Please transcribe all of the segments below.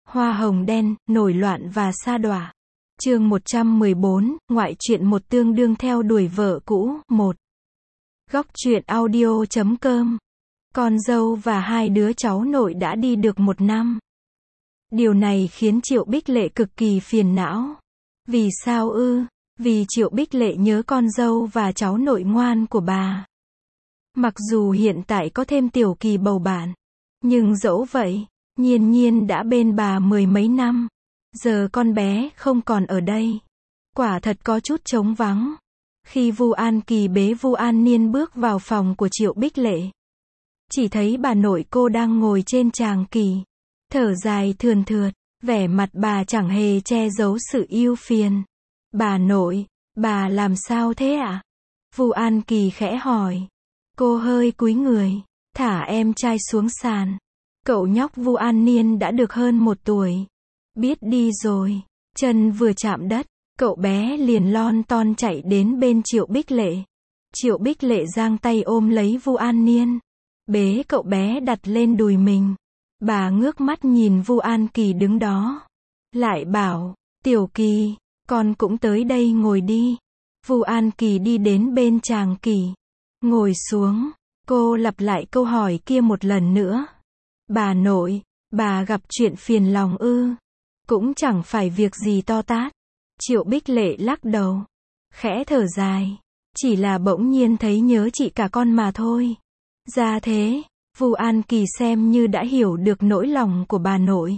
Hoa hồng đen, nổi loạn và sa đọa. Chương 114, ngoại truyện một tương đương theo đuổi vợ cũ, 1. Góc truyện audio.com. Con dâu và hai đứa cháu nội đã đi được 1 năm. Điều này khiến Triệu Bích Lệ cực kỳ phiền não. Vì sao ư? Vì Triệu Bích Lệ nhớ con dâu và cháu nội ngoan của bà. Mặc dù hiện tại có thêm Tiểu Kỳ bầu bạn, nhưng dẫu vậy, Nhiên Nhiên đã bên bà 10 mấy năm. Giờ con bé không còn ở đây. Quả thật có chút trống vắng. Khi Vu An Kỳ bế Vu An Niên bước vào phòng của Triệu Bích Lệ, chỉ thấy bà nội cô đang ngồi trên tràng kỳ, thở dài thườn thượt, vẻ mặt bà chẳng hề che giấu sự ưu phiền. Bà nội, bà làm sao thế ạ? Vu An Kỳ khẽ hỏi. Cô hơi cúi người, thả em trai xuống sàn. Cậu nhóc Vu An Niên đã được hơn 1 tuổi. Biết đi rồi. Chân vừa chạm đất, cậu bé liền lon ton chạy đến bên Triệu Bích Lệ. Triệu Bích Lệ giang tay ôm lấy Vu An Niên, bế cậu bé đặt lên đùi mình. Bà ngước mắt nhìn Vu An Kỳ đứng đó, lại bảo, Tiểu Kỳ, con cũng tới đây ngồi đi. Vu An Kỳ đi đến bên tràng kỳ, ngồi xuống. Cô lặp lại câu hỏi kia một lần nữa. Bà nội, bà gặp chuyện phiền lòng ư? Cũng chẳng phải việc gì to tát. Triệu Bích Lệ lắc đầu, khẽ thở dài. Chỉ là bỗng nhiên thấy nhớ chị cả con mà thôi. Ra thế, Vu An Kỳ xem như đã hiểu được nỗi lòng của bà nội.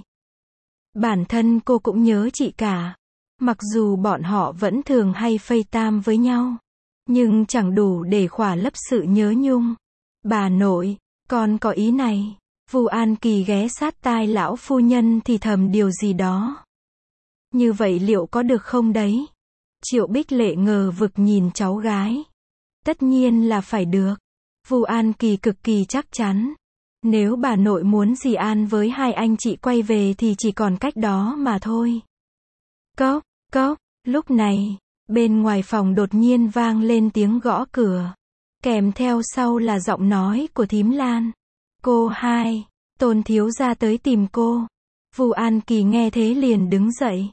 Bản thân cô cũng nhớ chị cả. Mặc dù bọn họ vẫn thường hay FaceTime với nhau, nhưng chẳng đủ để khỏa lấp sự nhớ nhung. Bà nội, con có ý này. Vu An Kỳ ghé sát tai lão phu nhân thì thầm điều gì đó. Như vậy liệu có được không đấy? Triệu Bích Lệ ngờ vực nhìn cháu gái. Tất nhiên là phải được. Vu An Kỳ cực kỳ chắc chắn. Nếu bà nội muốn dì An với hai anh chị quay về thì chỉ còn cách đó mà thôi. Cốc, cốc, lúc này, bên ngoài phòng đột nhiên vang lên tiếng gõ cửa. Kèm theo sau là giọng nói của thím Lan. Cô hai, Tôn thiếu gia tới tìm cô. Vu An Kỳ nghe thế liền đứng dậy.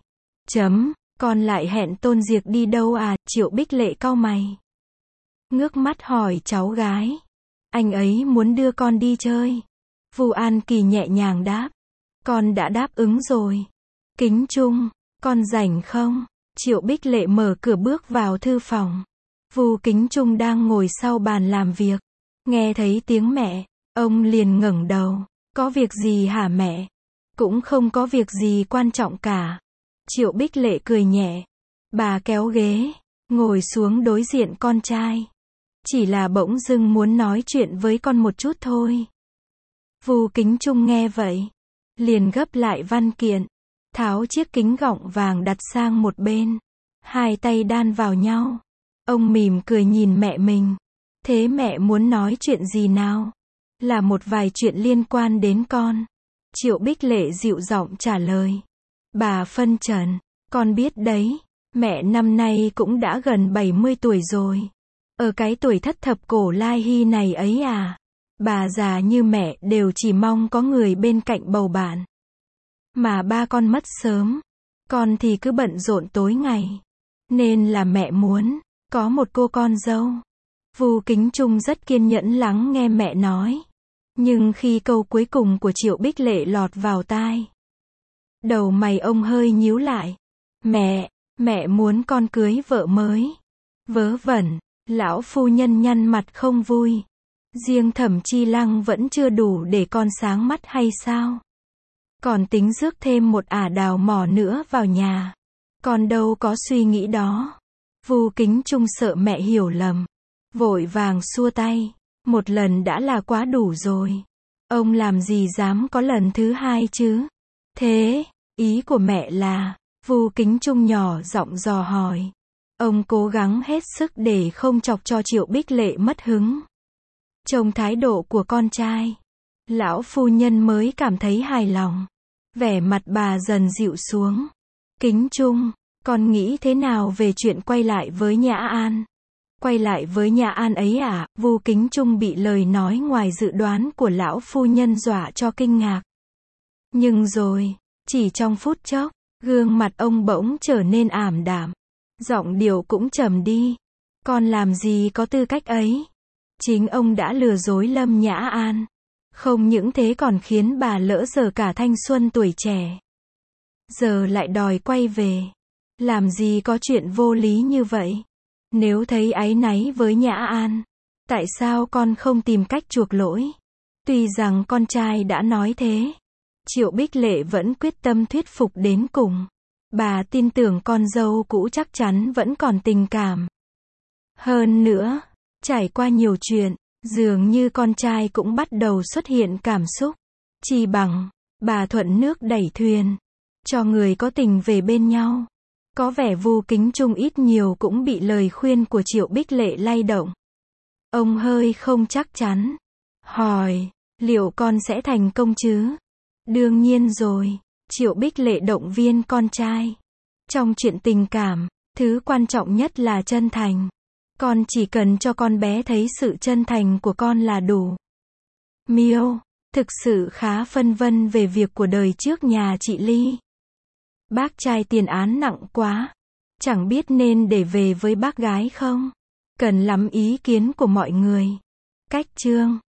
Con lại hẹn Tôn Diệc đi đâu à? Triệu Bích Lệ cau mày, ngước mắt hỏi cháu gái. Anh ấy muốn đưa con đi chơi. Vu An Kỳ nhẹ nhàng đáp. Con đã đáp ứng rồi. Kính Trung, con rảnh không? Triệu Bích Lệ mở cửa bước vào thư phòng. Vu Kính Trung đang ngồi sau bàn làm việc. Nghe thấy tiếng mẹ, ông liền ngẩng đầu. Có việc gì hả mẹ? Cũng không có việc gì quan trọng cả. Triệu Bích Lệ cười nhẹ. Bà kéo ghế, ngồi xuống đối diện con trai. Chỉ là bỗng dưng muốn nói chuyện với con một chút thôi. Vu Kính Trung nghe vậy, liền gấp lại văn kiện, tháo chiếc kính gọng vàng đặt sang một bên. Hai tay đan vào nhau. Ông mỉm cười nhìn mẹ mình. Thế mẹ muốn nói chuyện gì nào? Là một vài chuyện liên quan đến con. Triệu Bích Lệ dịu giọng trả lời. Bà phân trần, con biết đấy, mẹ năm nay cũng đã gần 70 tuổi rồi. Ở cái tuổi thất thập cổ lai hy này ấy à, bà già như mẹ đều chỉ mong có người bên cạnh bầu bạn. Mà ba con mất sớm, con thì cứ bận rộn tối ngày. Nên là mẹ muốn có một cô con dâu. Vu Kính Trung rất kiên nhẫn lắng nghe mẹ nói. Nhưng khi câu cuối cùng của Triệu Bích Lệ lọt vào tai, đầu mày ông hơi nhíu lại. Mẹ muốn con cưới vợ mới. Vớ vẩn, lão phu nhân nhăn mặt không vui. Riêng Thẩm Chi Lăng vẫn chưa đủ để con sáng mắt hay sao? Còn tính rước thêm một ả đào mỏ nữa vào nhà. Con đâu có suy nghĩ đó. Vu Kính Trung sợ mẹ hiểu lầm, vội vàng xua tay. Một lần đã là quá đủ rồi. Ông làm gì dám có lần thứ hai chứ? Thế, ý của mẹ là, Vu Kính Trung nhỏ giọng dò hỏi. Ông cố gắng hết sức để không chọc cho Triệu Bích Lệ mất hứng. Trông thái độ của con trai, lão phu nhân mới cảm thấy hài lòng. Vẻ mặt bà dần dịu xuống. Kính Trung, con nghĩ thế nào về chuyện quay lại với Nhã An? Quay lại với Nhã An ấy à? Vu Kính Trung bị lời nói ngoài dự đoán của lão phu nhân dọa cho kinh ngạc. Nhưng rồi, Chỉ trong phút chốc, gương mặt ông bỗng trở nên ảm đạm. Giọng điệu cũng trầm đi. Con làm gì có tư cách ấy. Chính ông đã lừa dối Lâm Nhã An. Không những thế còn khiến bà lỡ dở cả thanh xuân tuổi trẻ. Giờ lại đòi quay về. Làm gì có chuyện vô lý như vậy. Nếu thấy áy náy với Nhã An, tại sao con không tìm cách chuộc lỗi? Tuy rằng con trai đã nói thế, Triệu Bích Lệ vẫn quyết tâm thuyết phục đến cùng. Bà tin tưởng con dâu cũ chắc chắn vẫn còn tình cảm. Hơn nữa, trải qua nhiều chuyện, dường như con trai cũng bắt đầu xuất hiện cảm xúc. Chỉ bằng, bà thuận nước đẩy thuyền, cho người có tình về bên nhau. Có vẻ Vu Kính Trung ít nhiều cũng bị lời khuyên của Triệu Bích Lệ lay động. Ông hơi không chắc chắn. Hỏi, liệu con sẽ thành công chứ? Đương nhiên rồi. Triệu Bích Lệ động viên con trai. Trong chuyện tình cảm, thứ quan trọng nhất là chân thành. Con chỉ cần cho con bé thấy sự chân thành của con là đủ. Miêu, thực sự khá phân vân về việc của đời trước nhà chị Ly. Bác trai tiền án nặng quá. Chẳng biết nên để về với bác gái không? Cần lắm ý kiến của mọi người. Cách chương